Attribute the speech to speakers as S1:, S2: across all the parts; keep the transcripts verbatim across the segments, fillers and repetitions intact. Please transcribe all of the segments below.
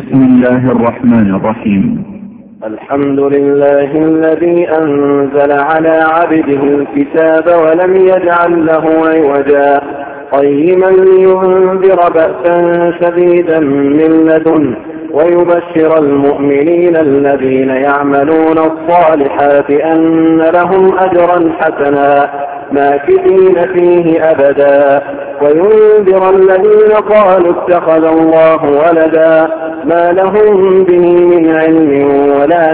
S1: بسم الله الرحمن الرحيم.
S2: الحمد لله الذي أنزل على عبده الكتاب ولم يجعل له عوجا قيما لينذر بأسا شديدا من لدنه ويبشر المؤمنين الذين يعملون الصالحات أن لهم أجرا حسنا ماكثين فيه أبدا وينذر الذين قالوا اتخذ الله ولدا ما لهم به من علم ولا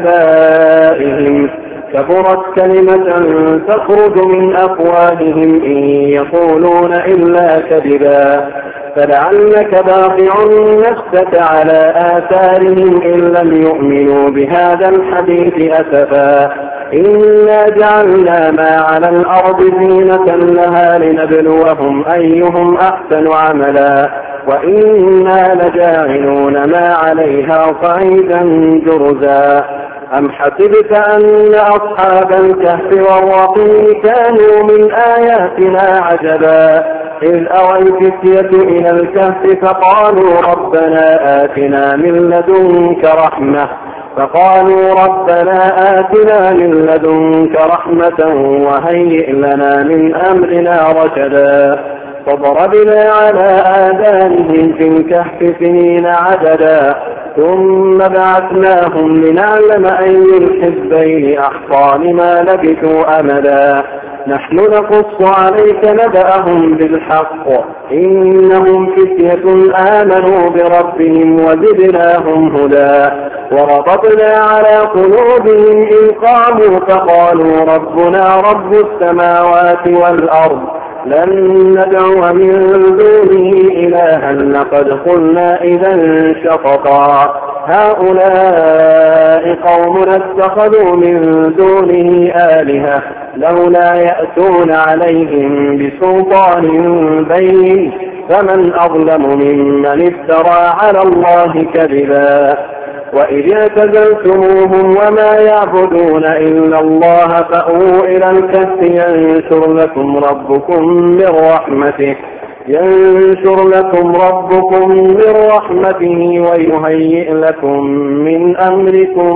S2: لآبائهم كبرت كلمة تخرج من أفواههم إن يقولون إلا كذبا فلعلك باقع نفسك على آثارهم إن لم يؤمنوا بهذا الحديث أسفا إنا جعلنا ما على الأرض زينة لها لنبلوهم أيهم أحسن عملا وإنا لجاعلون ما عليها صعيدا جرزا أم حسبت أن أصحاب الكهف والرقيم كانوا من آياتنا عجبا إذ أوى الفتية إلى الكهف فقالوا ربنا آتنا من لدنك رحمة فقالوا ربنا آتنا من لدنك رحمة وهيئ لنا من أمرنا رشدا فضربنا على آذانهم في الكهف سنين عددا ثم بعثناهم لنعلم أي الحزبين أحصى لما لبثوا أمدا نحن نقص عليك نبأهم بالحق إنهم فتية آمنوا بربهم وزدناهم هدى وربطنا على قلوبهم إذ قاموا فقالوا ربنا رب السماوات والأرض لن ندعو من دونه إلها لقد قلنا إذا شططا هؤلاء قومنا اتخذوا من دونه آلهة لولا يأتون عليهم بسلطان بين فمن أظلم ممن افترى على الله كذبا وإذ اعتزلتموهم وما يعبدون إلا الله فأووا إلى الكهف ينشر لكم ربكم من رحمته ينشر لكم ربكم من رحمته ويهيئ لكم من أمركم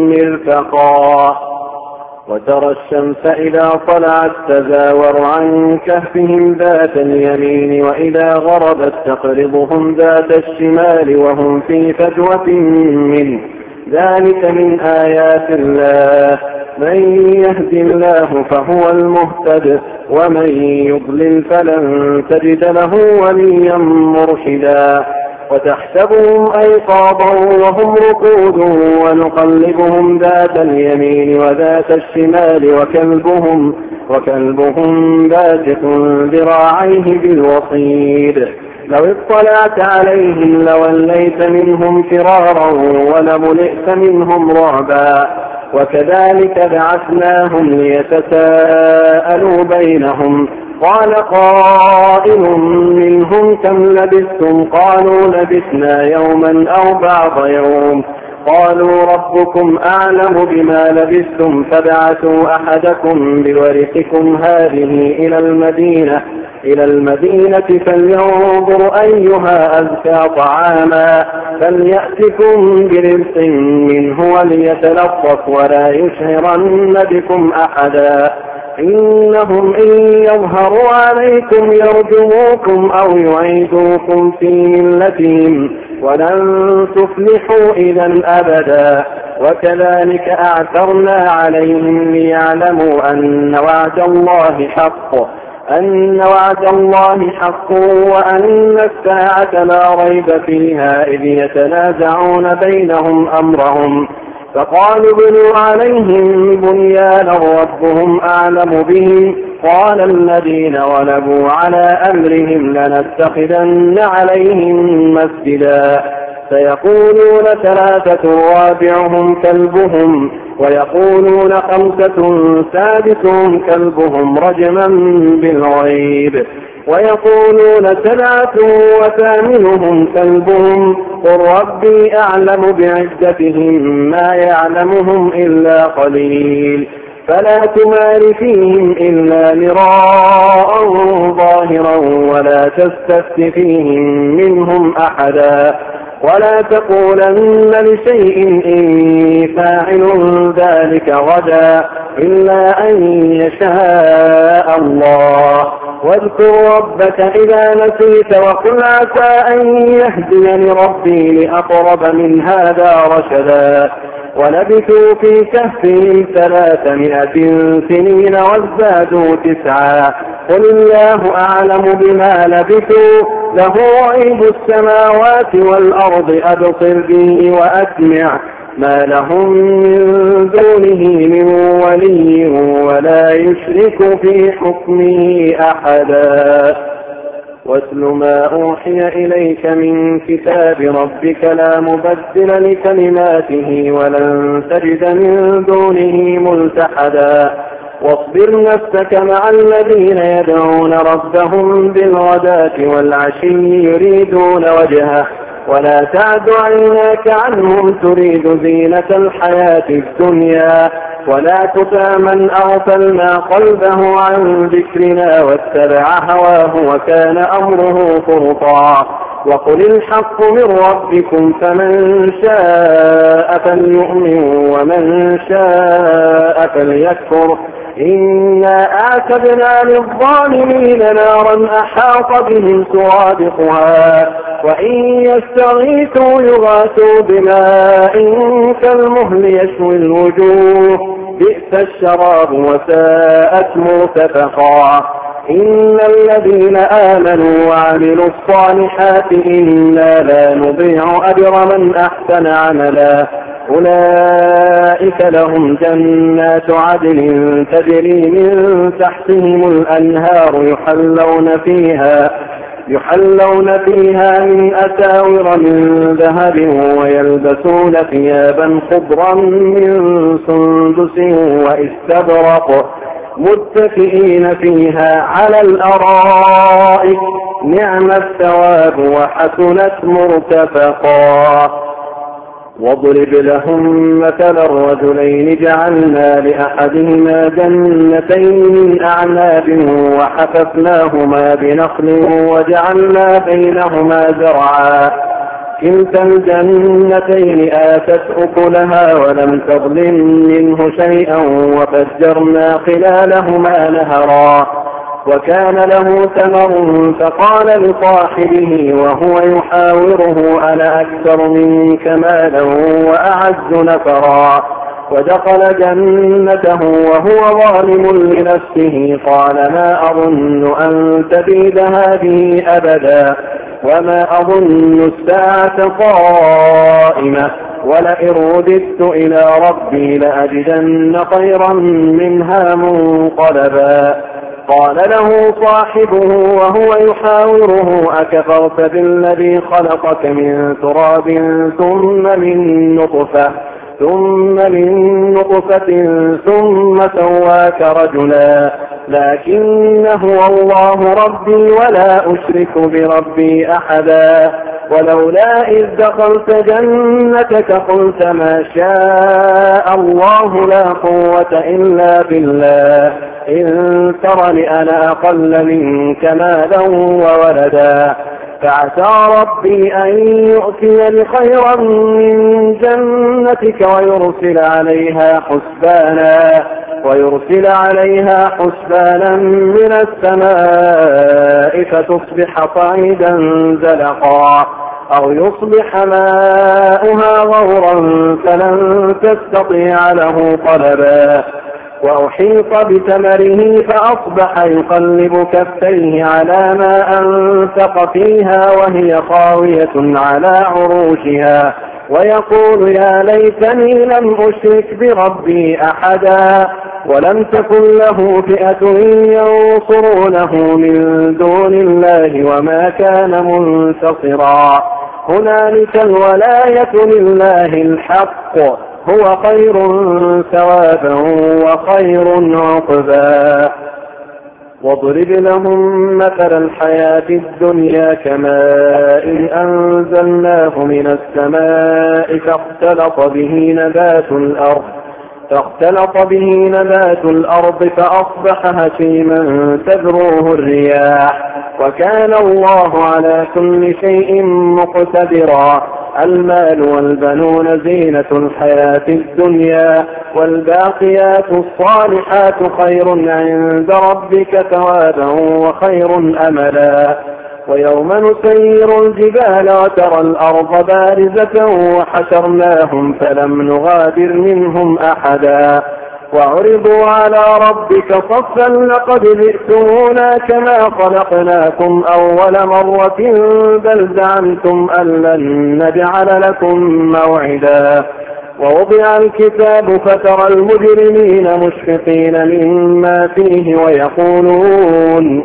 S2: مرفقا وترى الشمس إذا طلعت تزاور عن كهفهم ذات اليمين وإذا غربت تقرضهم ذات الشمال وهم في فجوة منه ذلك من آيات الله من يهد الله فهو المهتد ومن يضلل فلن تجد له وليا مرشدا وتحسبهم أيقاظا وهم رقود ونقلبهم ذات اليمين وذات الشمال وكلبهم وكلبهم باسط ذراعيه بالوصيد لو اطلعت عليهم لوليت منهم فرارا ولملئت منهم رعبا وكذلك بعثناهم ليتساءلوا بينهم قال قائل منهم كم لبثتم قالوا لبثنا يوما أو بعض يوم قالوا ربكم أعلم بما لبثتم فابعثوا أحدكم بورقكم هذه إلى المدينة إلى المدينة فلينظر أيها أزكى طعاما فليأتكم برزق منه وليتلطف ولا يشعرن بكم أحدا إنهم إن يظهروا عليكم يرجموكم أو يعيدوكم في ملتهم ولن تفلحوا إذا أبدا وكذلك أعثرنا عليهم ليعلموا أن وعد الله حق أن وعد الله حق وأن الساعة لا ريب فيها إذ يتنازعون بينهم أمرهم فقالوا بنوا عليهم بنيانا ربهم أعلم بهم قال الذين غلبوا على أمرهم لنتخذن عليهم مسجدا سيقولون ثلاثة رابعهم كلبهم ويقولون خمسة سادسهم كلبهم رجما بالغيب ويقولون سبعة وثامنهم كلبهم قل ربي أعلم بعدتهم ما يعلمهم إلا قليل فلا تمار فيهم إلا مراء ظاهرا ولا تستفت فيهم منهم أحدا ولا تقولن لشيء إني فاعل ذلك غدا إلا أن يشاء الله. واذكر ربك إذا نسيت وقل عسى أن يهديني ربي لأقرب من هذا رشدا. ولبثوا في كهفهم ثلاثمائة سنين وازدادوا تسعا قل الله أعلم بما لبثوا له غيب السماوات والأرض أبصر به وأسمع ما لهم من دونه من ولي ولا يشرك في حكمه أحدا. واتل ما أوحي إليك من كتاب ربك لا مبدل لكلماته ولن تجد من دونه ملتحدا. واصبر نفسك مع الذين يدعون ربهم بالغداة والعشي يريدون وجهه ولا تعد عيناك عنهم تريد زينة الحياة الدنيا ولا تطع من أغفلنا قلبه عن ذكرنا واتبع هواه وكان أمره فرطا. وقل الحق من ربكم فمن شاء فليؤمن ومن شاء فليكفر إنا أعتدنا للظالمين نارا أحاط بهم سرادقها وإن يستغيثوا يغاثوا بماء كالمهل يشوي الوجوه بئس الشراب وساءت مرتفقا. إن الذين آمنوا وعملوا الصالحات إنا لا نضيع أجر من أحسن عملا أولئك لهم جنات عدن تجري من تحتهم الأنهار يحلون فيها يحلون فيها من أساور من ذهب ويلبسون ثيابا خضرا من سندس واستبرق متكئين فيها على الأرائك نعم الثواب وحسنت مرتفقا. واضرب لهم مثل الرجلين جعلنا لأحدهما جنتين من أعناب وحففناهما بنخل وجعلنا بينهما زرعا كلتا الجنتين آتت أكلها ولم تظلم منه شيئا وفجرنا خلالهما نهرا وكان له ثمر فقال لصاحبه وهو يحاوره أنا أكثر منك مالا وأعز نفرا ودخل جنته وهو ظالم لنفسه قال ما أظن أن تبيد هذه أبدا وما أظن الساعة قائمة ولئن رددت إلى ربي لأجدن خيرا منها منقلبا. قال له صاحبه وهو يحاوره أكفرت بالذي خلقك من تراب ثم من نطفة ثم من نطفة ثم سواك رجلا لكن هو الله ربي ولا أشرك بربي أحدا. ولولا إذ دخلت جنتك قلت ما شاء الله لا قوة إلا بالله إن ترني أنا أقل منك مالا وولدا فعسى ربي أن يؤتيني خيرا من جنتك ويرسل عليها حسبانا ويرسل عليها حسبانا من السماء فتصبح صعيدا زلقا أو يصبح ماؤها غورا فلن تستطيع له طلبا. وأحيط بثمره فأصبح يقلب كفيه على ما أنفق فيها وهي خاوية على عروشها ويقول يا ليتني لم أشرك بربي أحدا ولم تكن له فئة ينصرونه من دون الله وما كان منتصرا. هنالك الولاية لله الحق هو خير ثوابا وخير عقبا. واضرب لهم مثل الحياة الدنيا كماء أنزلناه من السماء فاختلط به نبات الأرض فاختلط به نبات الأرض فأصبح هشيما تذروه الرياح وكان الله على كل شيء مقتدرا. المال والبنون زينة الحياة الدنيا والباقيات الصالحات خير عند ربك ثوابا وخير أملا. ويوم نسير الجبال وترى الأرض بارزة وحشرناهم فلم نغادر منهم أحدا وعرضوا على ربك صفا لقد جئتمونا كما خلقناكم أول مرة بل زعمتم أن لن نجعل لكم موعدا. ووضع الكتاب فترى المجرمين مشفقين مما فيه ويقولون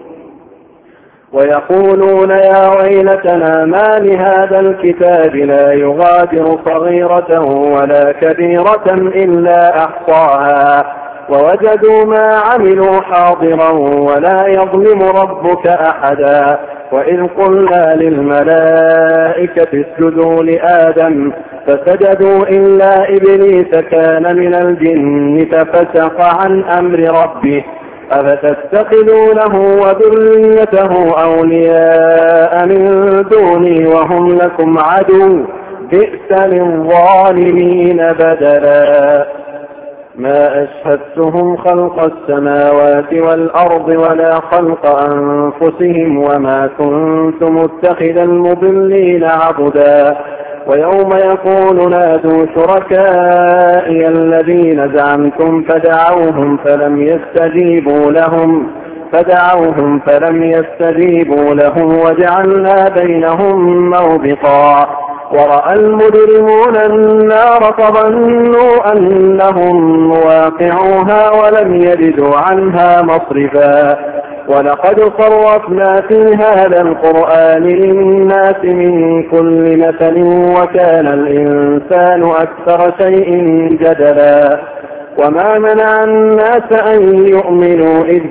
S2: ويقولون يا ويلتنا ما لهذا الكتاب لا يغادر صغيرة ولا كبيرة إلا أحصاها ووجدوا ما عملوا حاضرا ولا يظلم ربك أحدا. وإذ قلنا للملائكة اسجدوا لآدم فسجدوا إلا إبليس كان من الجن ففسق عن أمر ربه أفتتخذونه وذريته أولياء من دوني وهم لكم عدو بئس للظالمين بدلا. ما أشهدتهم خلق السماوات والأرض ولا خلق أنفسهم وما كنت متخذ المضلين عضدا. ويوم يقول نادوا شركائي الذين زعمتم فدعوهم فلم يستجيبوا لهم فدعوهم فلم يستجيبوا لهم وجعلنا بينهم موبقا. ورأى المجرمون النار فظنوا أنهم مواقعوها ولم يجدوا عنها مصرفا. ولقد صرفنا في هذا القرآن للناس من كل مثل وكان الإنسان أكثر شيء جدلا. وما منع الناس أن يؤمنوا إذ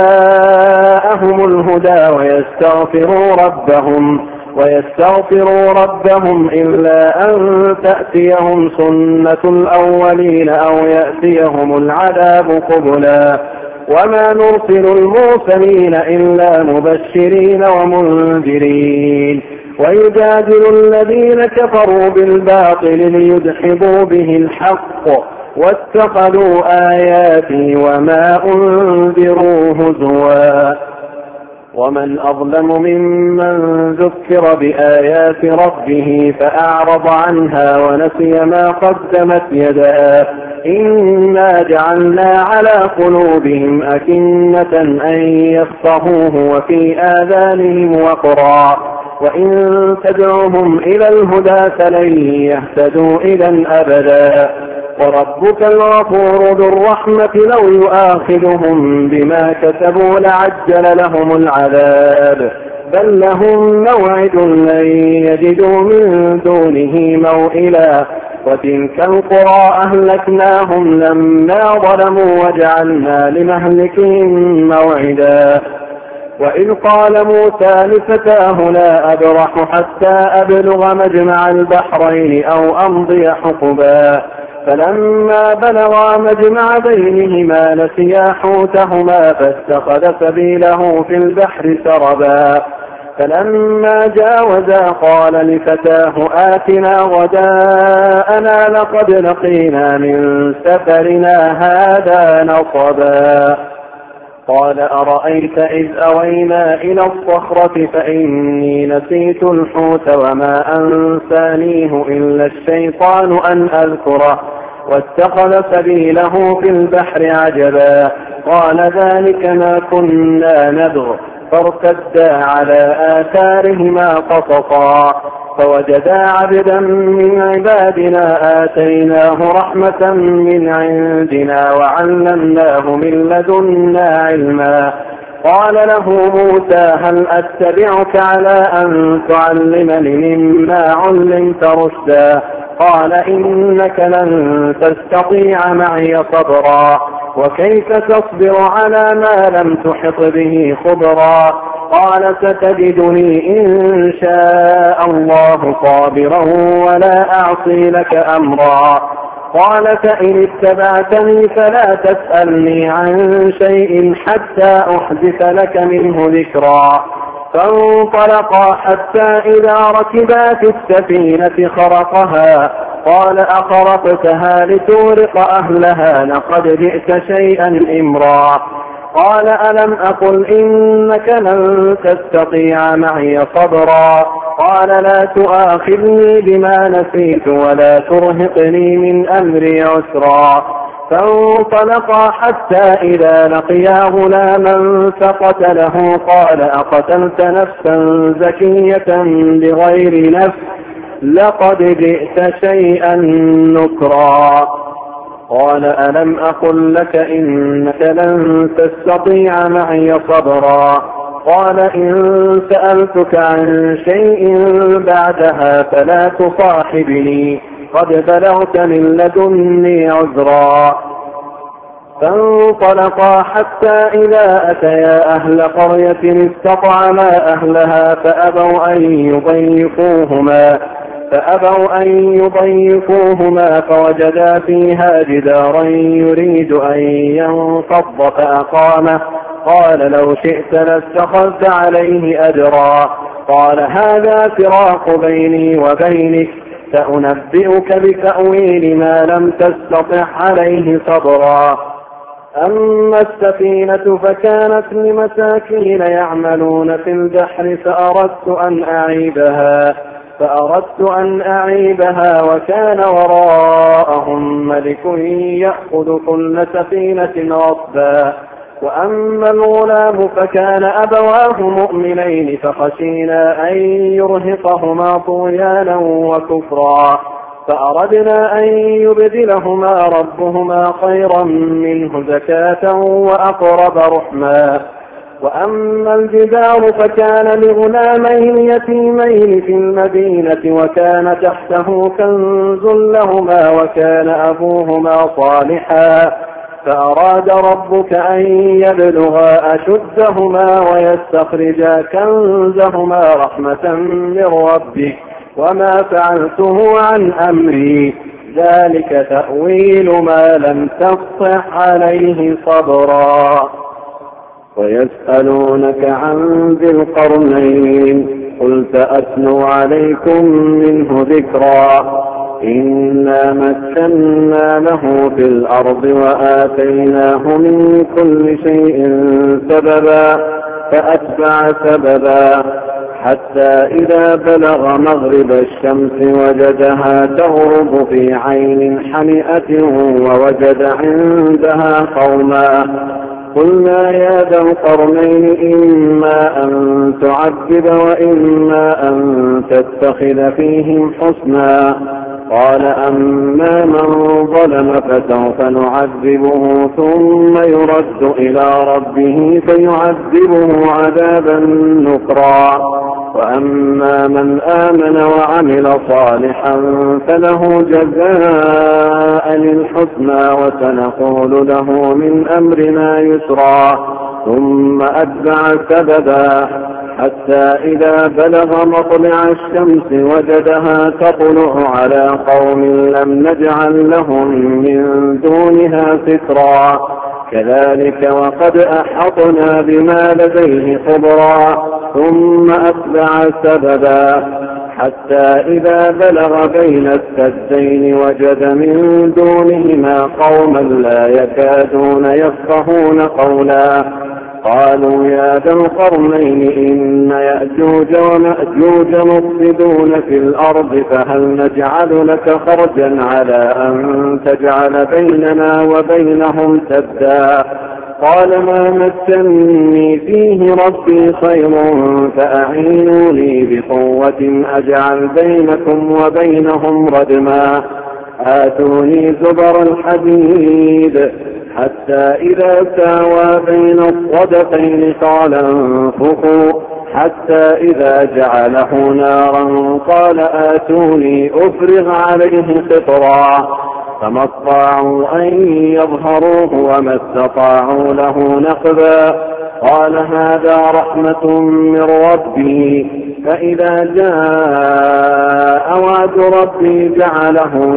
S2: جاءهم الهدى ويستغفروا ربهم ويستغفروا ربهم إلا أن تأتيهم سنة الأولين أو يأتيهم العذاب قبلا. وما نرسل المرسلين إلا مبشرين ومنذرين ويجادل الذين كفروا بالباطل ليدحضوا به الحق واتخذوا آياتي وما أنذروا هزوا. ومن أظلم ممن ذكر بآيات ربه فأعرض عنها ونسي ما قدمت يداه إنا جعلنا على قلوبهم أكنة أن يفقهوه وفي آذانهم وقرا وإن تدعوهم إلى الهدى فلن يهتدوا إذا أبدا. وربك الغفور ذو الرحمة لو يؤاخذهم بما كسبوا لعجل لهم العذاب بل لهم موعد لن يجدوا من دونه موئلا. وتلك القرى أهلكناهم لما ظلموا وجعلنا لمهلكهم موعدا. وإذ قال موسى لفتاه لا أبرح حتى أبلغ مجمع البحرين أو أمضي حقبا فلما بلغا مجمع بينهما نسيا حوتهما فاتخذ سبيله في البحر سربا. فلما جاوزا قال لفتاه آتنا غداءنا لقد لقينا من سفرنا هذا نصبا. قال أرأيت إذ أوينا إلى الصخرة فإني نسيت الحوت وما أنسانيه إلا الشيطان أن أذكره واتخذ سبيله في البحر عجبا. قال ذلك ما كنا نبغ فارتدا على آثارهما قصصا فوجدا عبدا من عبادنا آتيناه رحمة من عندنا وعلمناه من لدنا علما. قال له موسى هل أتبعك على أن تعلمني مما علمت رشدا قال إنك لن تستطيع معي صبرا وكيف تصبر على ما لم تحط به خبرا قال ستجدني إن شاء الله صابرا ولا أعصي لك أمرا. قال فإن اتبعتني فلا تسألني عن شيء حتى أحدث لك منه ذكرا. فانطلقا حتى إذا ركبا في السفينة خرقها قال أخرقتها لتغرق أهلها لقد جئت شيئا إمرا. قال ألم أقل إنك لن تستطيع معي صبرا. قال لا تؤاخذني بما نسيت ولا ترهقني من أمري عسرا. فانطلقا حتى إذا لقيا غلاما فقتله قال أقتلت نفسا زكية بغير نفس لقد جئت شيئا نكرا. قال ألم أقل لك إنك لن تستطيع معي صبرا. قال إن سألتك عن شيء بعدها فلا تصاحبني قد بلغت من لدني عذرا. فانطلقا حتى إذا أتيا أهل قرية استطعما أهلها فأبوا أن يضيفوهما فأبوا أن يضيفوهما فوجدا فيها جدارا يريد أن ينقض فأقامه. قال لو شئت لاتخذت عليه أجرا. قال هذا فراق بيني وبينك سأنبئك بتأويل ما لم تستطع عليه صبرا. أما السفينة فكانت لمساكين يعملون في البحر فأردت أن أعيبها فأردت أن أعيبها وكان وراءهم ملك يأخذ كل سفينة غصبا. وأما الغلام فكان أبواه مؤمنين فخشينا أن يرهقهما طغيانا وكفرا فأردنا أن يبدلهما ربهما خيرا منه زكاة وأقرب رحما. وأما الجدار فكان لغلامين يتيمين في المدينة وكان تحته كنز لهما وكان أبوهما صالحا فأراد ربك أن يبلغا أشدهما ويستخرجا كنزهما رحمة من ربك وما فعلته عن أمري ذلك تأويل ما لم تسطع عليه صبرا. ويسألونك عن ذي القرنين قل سأتلو عليكم منه ذكرا. إنا مكنا له في الأرض وآتيناه من كل شيء سببا فأتبع سببا حتى إذا بلغ مغرب الشمس وجدها تغرب في عين حمئة ووجد عندها قوما قلنا يا ذا القرنين إما أن تعذب وإما أن تتخذ فيهم حسنا. قال أما من ظلم فسوف نعذبه ثم يرد إلى ربه فيعذبه عذابا نكرا. وأما من آمن وعمل صالحا فله جزاء الحسنى وسنقول له من أمرنا يسرا. ثم أتبع سببا حتى إذا بلغ مطلع الشمس وجدها تطلع على قوم لم نجعل لهم من دونها سترا. كذلك وقد أحطنا بما لديه خبرا. ثم أتبع سببا حتى إذا بلغ بين السدين وجد من دونهما قوما لا يكادون يفقهون قولا. قالوا يا ذا القرنين إن يأجوج ومأجوج مفسدون في الأرض فهل نجعل لك خرجا على أن تجعل بيننا وبينهم سدا. قال ما مكنني فيه ربي خير فأعينوني بقوة أجعل بينكم وبينهم ردما. آتوني زبر الحديد حتى إذا ساوى بين الصدفين قال انفخوا حتى إذا جعله نارا قال آتوني أفرغ عليه قطرا. فما استطاعوا أن يظهروه وما استطاعوا له نقبا. قال هذا رحمة من ربي فإذا جاء وعد ربي جعله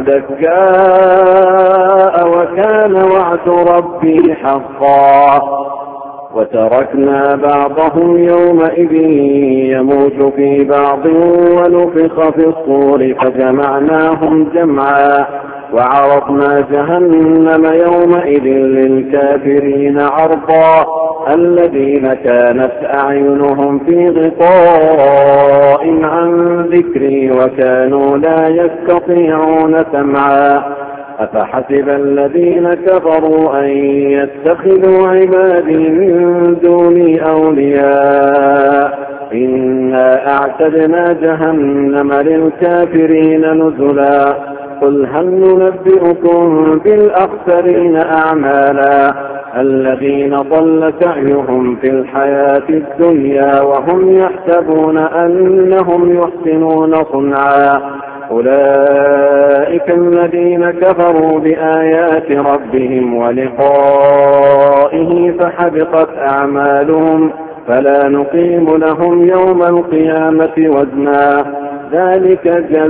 S2: دكاء وكان وعد ربي حقا. وتركنا بعضهم يومئذ يموج في بعض ونفخ في الصور فجمعناهم جمعا وعرضنا جهنم يومئذ للكافرين عرضا الذين كانت أعينهم في غطاء عن ذكري وكانوا لا يستطيعون سمعا أفحسب الذين كفروا أن يتخذوا عبادي من دوني أولياء إنا أعتدنا جهنم للكافرين نزلا قل هل ننبئكم بالأخسرين أعمالا الذين ضل سعيهم في الحياة الدنيا وهم يحسبون أنهم يحسنون صنعا أولئك الذين كفروا بآيات ربهم ولقائه فحبطت أعمالهم فلا نقيم لهم يوم القيامة وزنا ذلك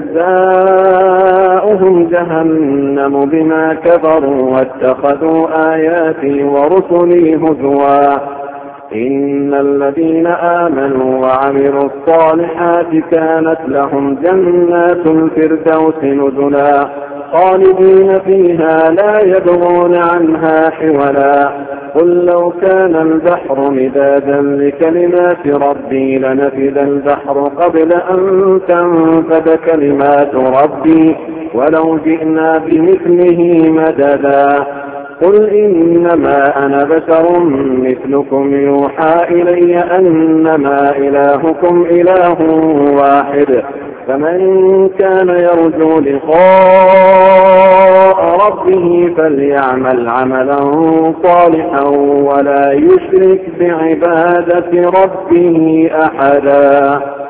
S2: جزاؤهم جهنم بما كفروا واتخذوا آياتي ورسلي هزوا إن الذين آمنوا وعملوا الصالحات كانت لهم جنات الفردوس نزلا خالدين فيها لا يبغون عنها حولا قل لو كان البحر مدادا لكلمات ربي لنفد البحر قبل أن تنفد كلمات ربي ولو جئنا بمثله مددا قل إنما أنا بشر مثلكم يوحى إلي أنما إلهكم إله واحد فمن كان يرجو لقاء ربه فليعمل عملا صالحا ولا يشرك بعبادة ربه أحدا.